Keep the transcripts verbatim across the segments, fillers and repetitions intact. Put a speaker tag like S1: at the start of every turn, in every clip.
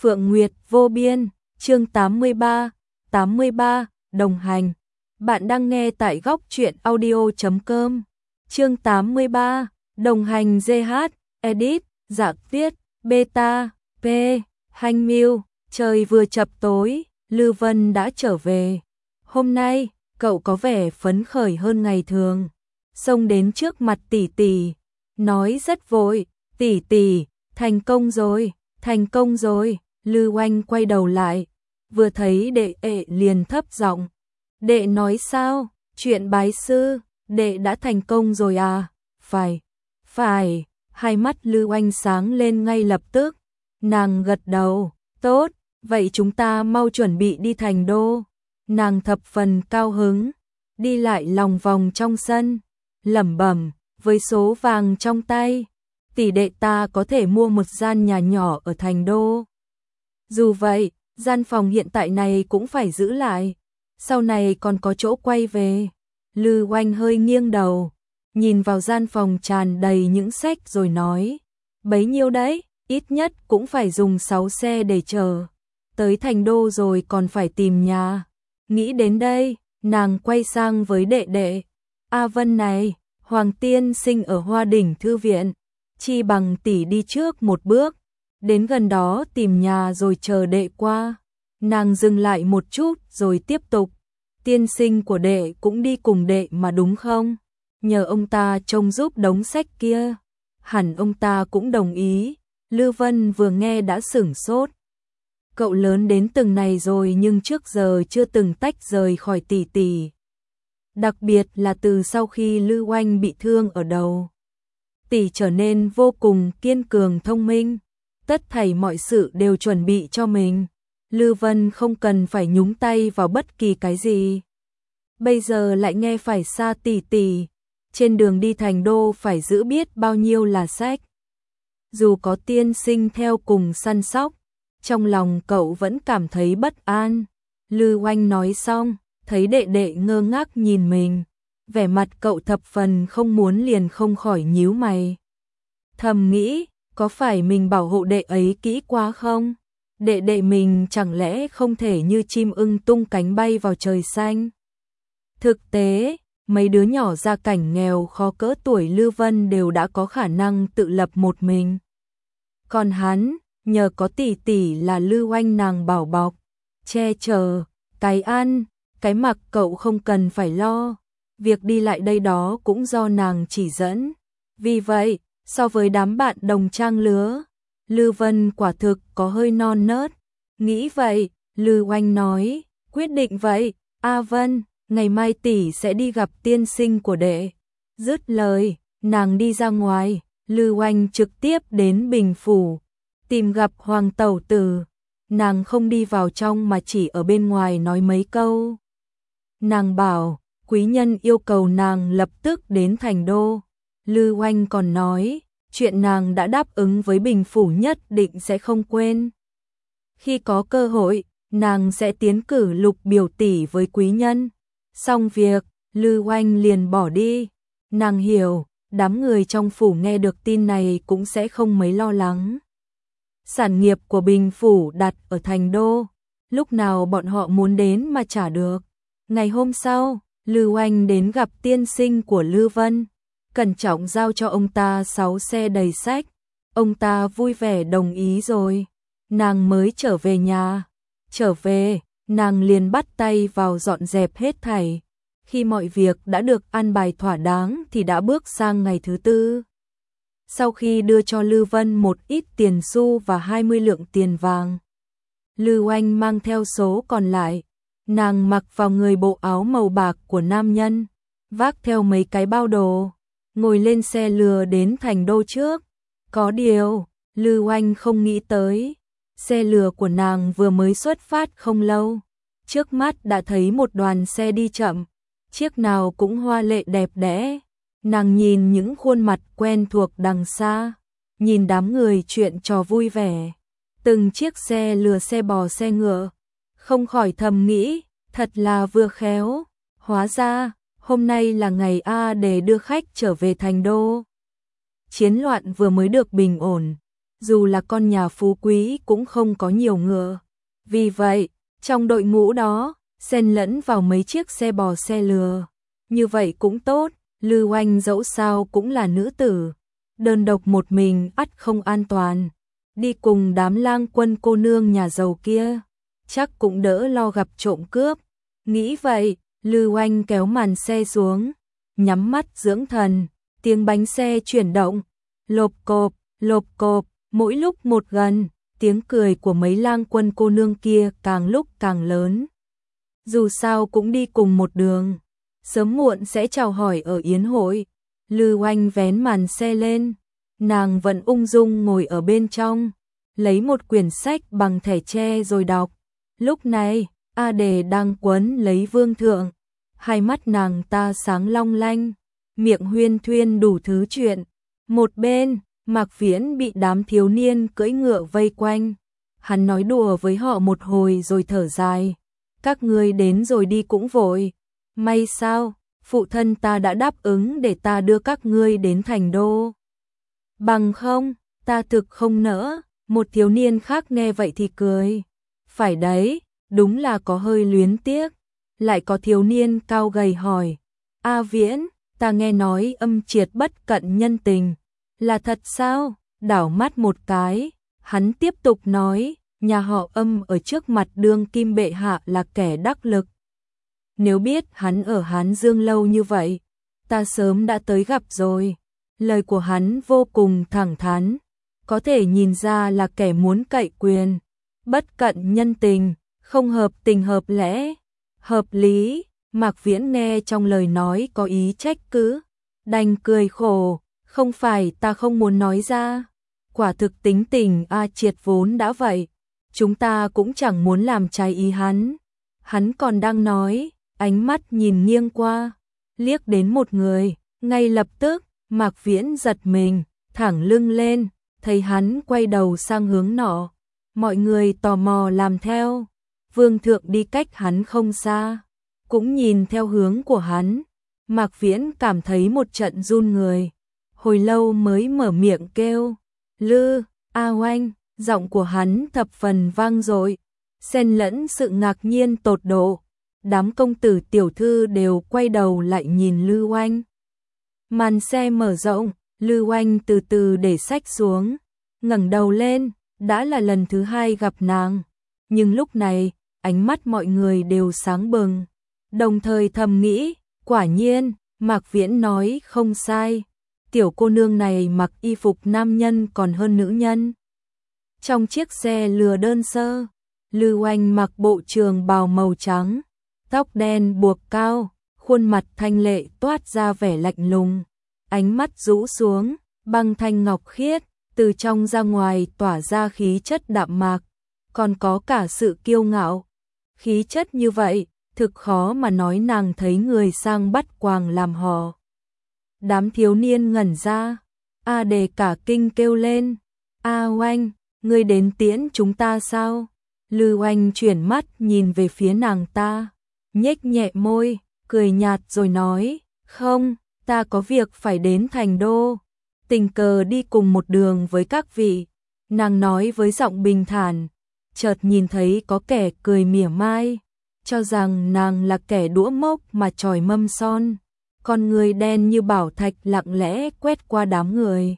S1: Phượng Nguyệt vô biên, chương tám mươi ba, tám mươi ba, đồng hành. Bạn đang nghe tại góc truyện audio chấm com. Chương tám mươi ba, đồng hành giê hát, edit, giặc viết, beta, p, hành miêu. Trời vừa chập tối, Lư Vân đã trở về. Hôm nay, cậu có vẻ phấn khởi hơn ngày thường. Xông đến trước mặt tỷ tỷ, nói rất vội, tỷ tỷ, thành công rồi, thành công rồi. Lư Oanh quay đầu lại, vừa thấy đệ ệ liền thấp giọng. Đệ nói sao, chuyện bái sư, đệ đã thành công rồi à? Phải, phải, hai mắt Lư Oanh sáng lên ngay lập tức. Nàng gật đầu, tốt, vậy chúng ta mau chuẩn bị đi thành đô. Nàng thập phần cao hứng, đi lại lòng vòng trong sân, lẩm bẩm, với số vàng trong tay, tỷ đệ ta có thể mua một gian nhà nhỏ ở thành đô. Dù vậy, gian phòng hiện tại này cũng phải giữ lại, sau này còn có chỗ quay về. Lư Oanh hơi nghiêng đầu, nhìn vào gian phòng tràn đầy những sách rồi nói, bấy nhiêu đấy, ít nhất cũng phải dùng sáu xe để chờ. Tới thành đô rồi còn phải tìm nhà. Nghĩ đến đây, nàng quay sang với đệ đệ. A Vân này, Hoàng tiên sinh ở Hoa Đỉnh Thư viện, chi bằng tỷ đi trước một bước, đến gần đó tìm nhà rồi chờ đệ qua. Nàng dừng lại một chút rồi tiếp tục, tiên sinh của đệ cũng đi cùng đệ mà đúng không? Nhờ ông ta trông giúp đống sách kia. Hẳn ông ta cũng đồng ý. Lư Vân vừa nghe đã sửng sốt. Cậu lớn đến từng này rồi nhưng trước giờ chưa từng tách rời khỏi tỷ tỷ. Đặc biệt là từ sau khi Lư Oanh bị thương ở đầu, tỷ trở nên vô cùng kiên cường thông minh, tất thảy mọi sự đều chuẩn bị cho mình. Lư Vân không cần phải nhúng tay vào bất kỳ cái gì. Bây giờ lại nghe phải xa tỷ tỷ, trên đường đi thành đô phải giữ biết bao nhiêu là sách. Dù có tiên sinh theo cùng săn sóc, trong lòng cậu vẫn cảm thấy bất an. Lư Oanh nói xong, thấy đệ đệ ngơ ngác nhìn mình, vẻ mặt cậu thập phần không muốn liền không khỏi nhíu mày. Thầm nghĩ, có phải mình bảo hộ đệ ấy kỹ quá không? Đệ đệ mình chẳng lẽ không thể như chim ưng tung cánh bay vào trời xanh? Thực tế, mấy đứa nhỏ gia cảnh nghèo khó cỡ tuổi Lư Vân đều đã có khả năng tự lập một mình. Còn hắn, nhờ có tỷ tỷ là Lư Oanh nàng bảo bọc, che chở, cái ăn, cái mặc cậu không cần phải lo. Việc đi lại đây đó cũng do nàng chỉ dẫn. Vì vậy, so với đám bạn đồng trang lứa, Lư Vân quả thực có hơi non nớt. Nghĩ vậy, Lư Oanh nói, quyết định vậy, A Vân, ngày mai tỷ sẽ đi gặp tiên sinh của đệ. Dứt lời, nàng đi ra ngoài, Lư Oanh trực tiếp đến Bình Phủ, tìm gặp Hoàng Tẩu Tử. Nàng không đi vào trong mà chỉ ở bên ngoài nói mấy câu. Nàng bảo, quý nhân yêu cầu nàng lập tức đến thành đô. Lư Oanh còn nói, chuyện nàng đã đáp ứng với Bình Phủ nhất định sẽ không quên. Khi có cơ hội, nàng sẽ tiến cử Lục biểu tỷ với quý nhân. Xong việc, Lư Oanh liền bỏ đi. Nàng hiểu, đám người trong phủ nghe được tin này cũng sẽ không mấy lo lắng. Sản nghiệp của Bình Phủ đặt ở thành đô, lúc nào bọn họ muốn đến mà trả được. Ngày hôm sau, Lư Oanh đến gặp tiên sinh của Lư Vân, cẩn trọng giao cho ông ta sáu xe đầy sách. Ông ta vui vẻ đồng ý rồi. Nàng mới trở về nhà. Trở về, nàng liền bắt tay vào dọn dẹp hết thảy. Khi mọi việc đã được an bài thỏa đáng thì đã bước sang ngày thứ tư. Sau khi đưa cho Lư Vân một ít tiền xu và hai mươi lượng tiền vàng, Lư Oanh mang theo số còn lại. Nàng mặc vào người bộ áo màu bạc của nam nhân, vác theo mấy cái bao đồ, ngồi lên xe lừa đến thành đô trước. Có điều, Lư Oanh không nghĩ tới, xe lừa của nàng vừa mới xuất phát không lâu, trước mắt đã thấy một đoàn xe đi chậm, chiếc nào cũng hoa lệ đẹp đẽ. Nàng nhìn những khuôn mặt quen thuộc đằng xa, nhìn đám người chuyện trò vui vẻ, từng chiếc xe lừa xe bò xe ngựa, không khỏi thầm nghĩ, thật là vừa khéo. Hóa ra, hôm nay là ngày A để đưa khách trở về thành đô. Chiến loạn vừa mới được bình ổn, dù là con nhà phú quý cũng không có nhiều ngựa. Vì vậy, trong đội ngũ đó, xen lẫn vào mấy chiếc xe bò xe lừa. Như vậy cũng tốt, Lư Oanh dẫu sao cũng là nữ tử. Đơn độc một mình ắt không an toàn. Đi cùng đám lang quân cô nương nhà giàu kia, chắc cũng đỡ lo gặp trộm cướp. Nghĩ vậy, Lư Oanh kéo màn xe xuống, nhắm mắt dưỡng thần, tiếng bánh xe chuyển động, lộp cộp, lộp cộp, mỗi lúc một gần, tiếng cười của mấy lang quân cô nương kia càng lúc càng lớn. Dù sao cũng đi cùng một đường, sớm muộn sẽ chào hỏi ở yến hội. Lư Oanh vén màn xe lên, nàng vẫn ung dung ngồi ở bên trong, lấy một quyển sách bằng thẻ tre rồi đọc. Lúc này, A Đề đang quấn lấy vương thượng, hai mắt nàng ta sáng long lanh, miệng huyên thuyên đủ thứ chuyện. Một bên, Mạc Viễn bị đám thiếu niên cưỡi ngựa vây quanh, hắn nói đùa với họ một hồi rồi thở dài. Các ngươi đến rồi đi cũng vội. May sao, phụ thân ta đã đáp ứng để ta đưa các ngươi đến thành đô. Bằng không, ta thực không nỡ. Một thiếu niên khác nghe vậy thì cười. Phải đấy, đúng là có hơi luyến tiếc. Lại có thiếu niên cao gầy hỏi. A Viễn, ta nghe nói Âm Triệt bất cận nhân tình. Là thật sao? Đảo mắt một cái, hắn tiếp tục nói. Nhà họ Âm ở trước mặt đương kim bệ hạ là kẻ đắc lực. Nếu biết hắn ở Hán Dương lâu như vậy, ta sớm đã tới gặp rồi. Lời của hắn vô cùng thẳng thắn, có thể nhìn ra là kẻ muốn cậy quyền. Bất cận nhân tình, không hợp tình hợp lẽ, hợp lý. Mạc Viễn nghe trong lời nói có ý trách cứ, đành cười khổ, không phải ta không muốn nói ra. Quả thực tính tình A Triệt vốn đã vậy, chúng ta cũng chẳng muốn làm trái ý hắn. Hắn còn đang nói, ánh mắt nhìn nghiêng qua, liếc đến một người, ngay lập tức, Mạc Viễn giật mình, thẳng lưng lên, thấy hắn quay đầu sang hướng nọ. Mọi người tò mò làm theo, vương thượng đi cách hắn không xa, cũng nhìn theo hướng của hắn. Mạc Viễn cảm thấy một trận run người, hồi lâu mới mở miệng kêu, Lư, A Oanh, giọng của hắn thập phần vang dội, xen lẫn sự ngạc nhiên tột độ. Đám công tử tiểu thư đều quay đầu lại nhìn Lư Oanh. Màn xe mở rộng, Lư Oanh từ từ để sách xuống, ngẩng đầu lên, đã là lần thứ hai gặp nàng. Nhưng lúc này, ánh mắt mọi người đều sáng bừng, đồng thời thầm nghĩ, quả nhiên, Mạc Viễn nói không sai. Tiểu cô nương này mặc y phục nam nhân còn hơn nữ nhân. Trong chiếc xe lừa đơn sơ, Lư Oanh mặc bộ trường bào màu trắng, tóc đen buộc cao, khuôn mặt thanh lệ toát ra vẻ lạnh lùng, ánh mắt rũ xuống, băng thanh ngọc khiết, từ trong ra ngoài tỏa ra khí chất đạm mạc, còn có cả sự kiêu ngạo. Khí chất như vậy, thực khó mà nói nàng thấy người sang bắt quàng làm hò. Đám thiếu niên ngẩn ra, A Đề cả kinh kêu lên, A Oanh, ngươi đến tiễn chúng ta sao? Lư Oanh chuyển mắt nhìn về phía nàng ta, nhếch nhẹ môi, cười nhạt rồi nói, không, ta có việc phải đến thành đô, tình cờ đi cùng một đường với các vị. Nàng nói với giọng bình thản, chợt nhìn thấy có kẻ cười mỉa mai, cho rằng nàng là kẻ đũa mốc mà chòi mâm son. Con người đen như bảo thạch lặng lẽ quét qua đám người.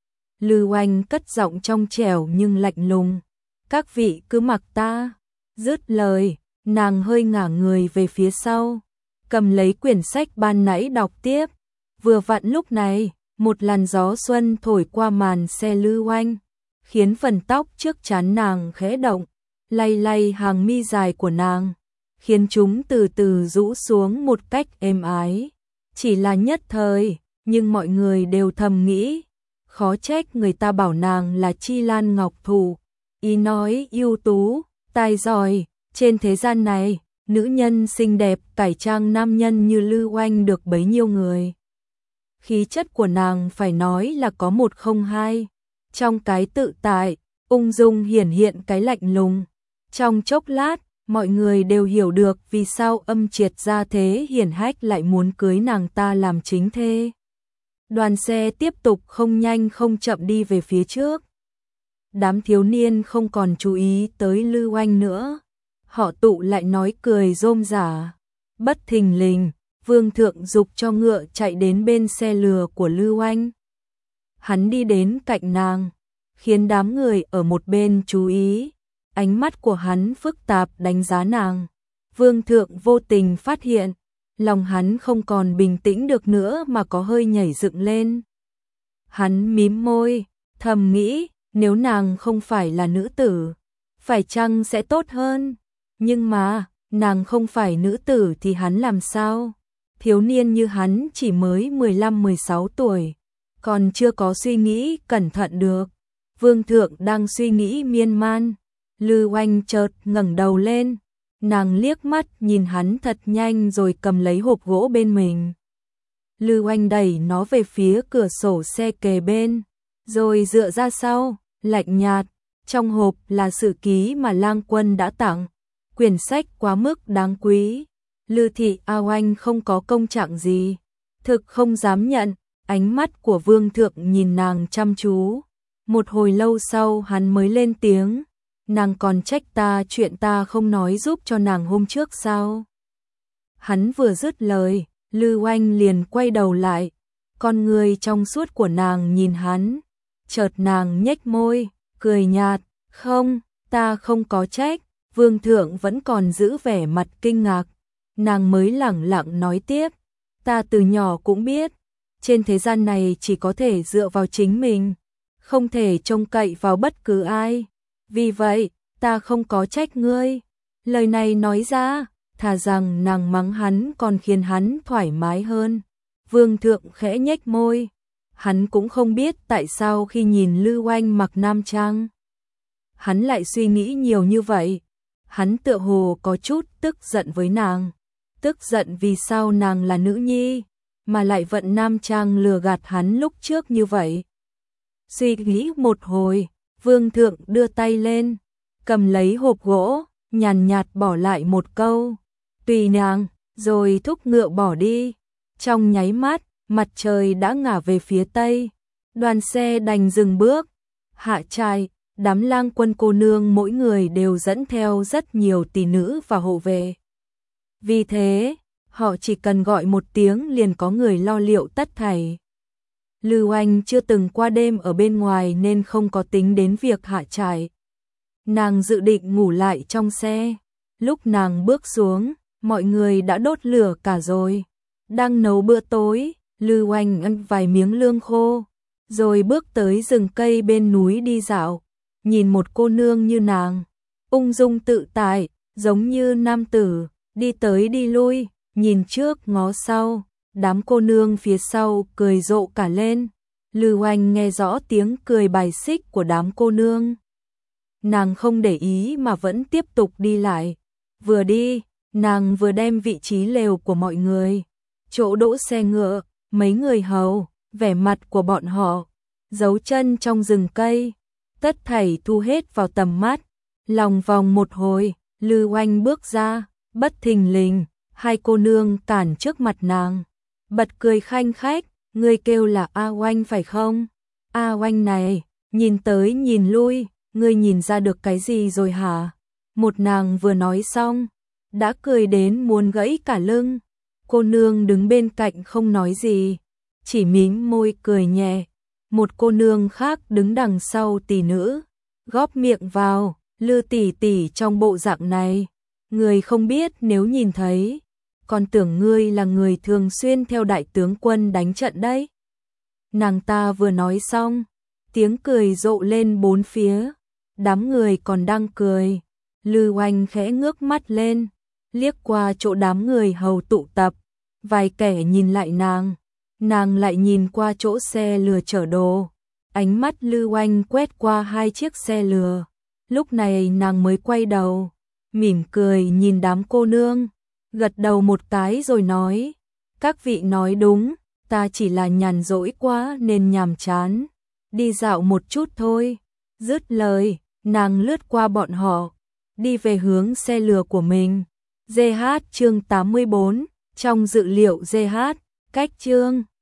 S1: Lư Oanh cất giọng trong trẻo nhưng lạnh lùng, các vị cứ mặc ta. Dứt lời, nàng hơi ngả người về phía sau, cầm lấy quyển sách ban nãy đọc tiếp. Vừa vặn lúc này, một làn gió xuân thổi qua màn xe Lư Oanh, khiến phần tóc trước trán nàng khẽ động, lay lay hàng mi dài của nàng, khiến chúng từ từ rũ xuống một cách êm ái. Chỉ là nhất thời, nhưng mọi người đều thầm nghĩ, khó trách người ta bảo nàng là Chi Lan Ngọc Thụ. Ý nói ưu tú, tài giỏi, trên thế gian này, nữ nhân xinh đẹp cải trang nam nhân như Lư Oanh được bấy nhiêu người. Khí chất của nàng phải nói là có một không hai, trong cái tự tại, ung dung hiển hiện cái lạnh lùng. Trong chốc lát, mọi người đều hiểu được vì sao Âm Triệt gia thế hiển hách lại muốn cưới nàng ta làm chính thê. Đoàn xe tiếp tục không nhanh không chậm đi về phía trước. đám thiếu niên không còn chú ý tới Lư Oanh nữa. Họ tụ lại nói cười rôm rả. Bất thình lình, Vương Thượng giục cho ngựa chạy đến bên xe lừa của Lư Oanh. Hắn đi đến cạnh nàng, khiến đám người ở một bên chú ý. Ánh mắt của hắn phức tạp đánh giá nàng. Vương Thượng vô tình phát hiện, lòng hắn không còn bình tĩnh được nữa mà có hơi nhảy dựng lên. Hắn mím môi, thầm nghĩ, nếu nàng không phải là nữ tử, phải chăng sẽ tốt hơn? Nhưng mà, nàng không phải nữ tử thì hắn làm sao? Thiếu niên như hắn chỉ mới mười lăm mười sáu tuổi, còn chưa có suy nghĩ cẩn thận được. Vương Thượng đang suy nghĩ miên man, Lư Oanh chợt ngẩng đầu lên, nàng liếc mắt nhìn hắn thật nhanh rồi cầm lấy hộp gỗ bên mình. Lư Oanh đẩy nó về phía cửa sổ xe kề bên, rồi dựa ra sau, lạnh nhạt, trong hộp là sự ký mà Lang Quân đã tặng, quyển sách quá mức đáng quý. Lư thị A Oanh không có công trạng gì, thực không dám nhận. Ánh mắt của Vương Thượng nhìn nàng chăm chú. Một hồi lâu sau hắn mới lên tiếng, nàng còn trách ta chuyện ta không nói giúp cho nàng hôm trước sao? Hắn vừa dứt lời, Lư Oanh liền quay đầu lại, con người trong suốt của nàng nhìn hắn, chợt nàng nhếch môi, cười nhạt, không, ta không có trách. Vương Thượng vẫn còn giữ vẻ mặt kinh ngạc, nàng mới lẳng lặng nói tiếp, ta từ nhỏ cũng biết, trên thế gian này chỉ có thể dựa vào chính mình, không thể trông cậy vào bất cứ ai, vì vậy, ta không có trách ngươi. Lời này nói ra, thà rằng nàng mắng hắn còn khiến hắn thoải mái hơn. Vương Thượng khẽ nhếch môi, hắn cũng không biết tại sao khi nhìn Lư Oanh mặc nam trang, hắn lại suy nghĩ nhiều như vậy. Hắn tựa hồ có chút tức giận với nàng, tức giận vì sao nàng là nữ nhi, mà lại vận nam trang lừa gạt hắn lúc trước như vậy. Suy nghĩ một hồi, Vương Thượng đưa tay lên, cầm lấy hộp gỗ, nhàn nhạt bỏ lại một câu, tùy nàng, rồi thúc ngựa bỏ đi. Trong nháy mắt, mặt trời đã ngả về phía tây, đoàn xe đành dừng bước, hạ trại. Đám Lang Quân cô nương mỗi người đều dẫn theo rất nhiều tỷ nữ và hộ vệ. Vì thế, họ chỉ cần gọi một tiếng liền có người lo liệu tất thảy. Lư Oanh chưa từng qua đêm ở bên ngoài nên không có tính đến việc hạ trại. Nàng dự định ngủ lại trong xe. Lúc nàng bước xuống, mọi người đã đốt lửa cả rồi. Đang nấu bữa tối, Lư Oanh ăn vài miếng lương khô, rồi bước tới rừng cây bên núi đi dạo. Nhìn một cô nương như nàng, ung dung tự tại, giống như nam tử, đi tới đi lui, nhìn trước ngó sau, đám cô nương phía sau cười rộ cả lên. Lư Oanh nghe rõ tiếng cười bài xích của đám cô nương. Nàng không để ý mà vẫn tiếp tục đi lại. Vừa đi, nàng vừa đem vị trí lều của mọi người, chỗ đỗ xe ngựa, mấy người hầu, vẻ mặt của bọn họ, giấu chân trong rừng cây, tất thảy thu hết vào tầm mắt. Lòng vòng một hồi, Lư Oanh bước ra, bất thình lình, hai cô nương cản trước mặt nàng, bật cười khanh khách, ngươi kêu là A Oanh phải không? A Oanh này, nhìn tới nhìn lui, ngươi nhìn ra được cái gì rồi hả? Một nàng vừa nói xong, đã cười đến muốn gãy cả lưng. Cô nương đứng bên cạnh không nói gì, chỉ mím môi cười nhẹ. Một cô nương khác đứng đằng sau tỷ nữ, góp miệng vào, Lư tỷ tỷ trong bộ dạng này, người không biết nếu nhìn thấy, còn tưởng ngươi là người thường xuyên theo đại tướng quân đánh trận đấy. Nàng ta vừa nói xong, tiếng cười rộ lên bốn phía, đám người còn đang cười. Lư Oanh khẽ ngước mắt lên, liếc qua chỗ đám người hầu tụ tập, vài kẻ nhìn lại nàng, nàng lại nhìn qua chỗ xe lừa chở đồ. Ánh mắt Lư Oanh quét qua hai chiếc xe lừa, lúc này nàng mới quay đầu, mỉm cười nhìn đám cô nương, gật đầu một cái rồi nói, các vị nói đúng, ta chỉ là nhàn rỗi quá nên nhàm chán, đi dạo một chút thôi. Dứt lời, nàng lướt qua bọn họ, đi về hướng xe lừa của mình. giê hát chương tám mươi bốn, trong dự liệu giê hát, cách chương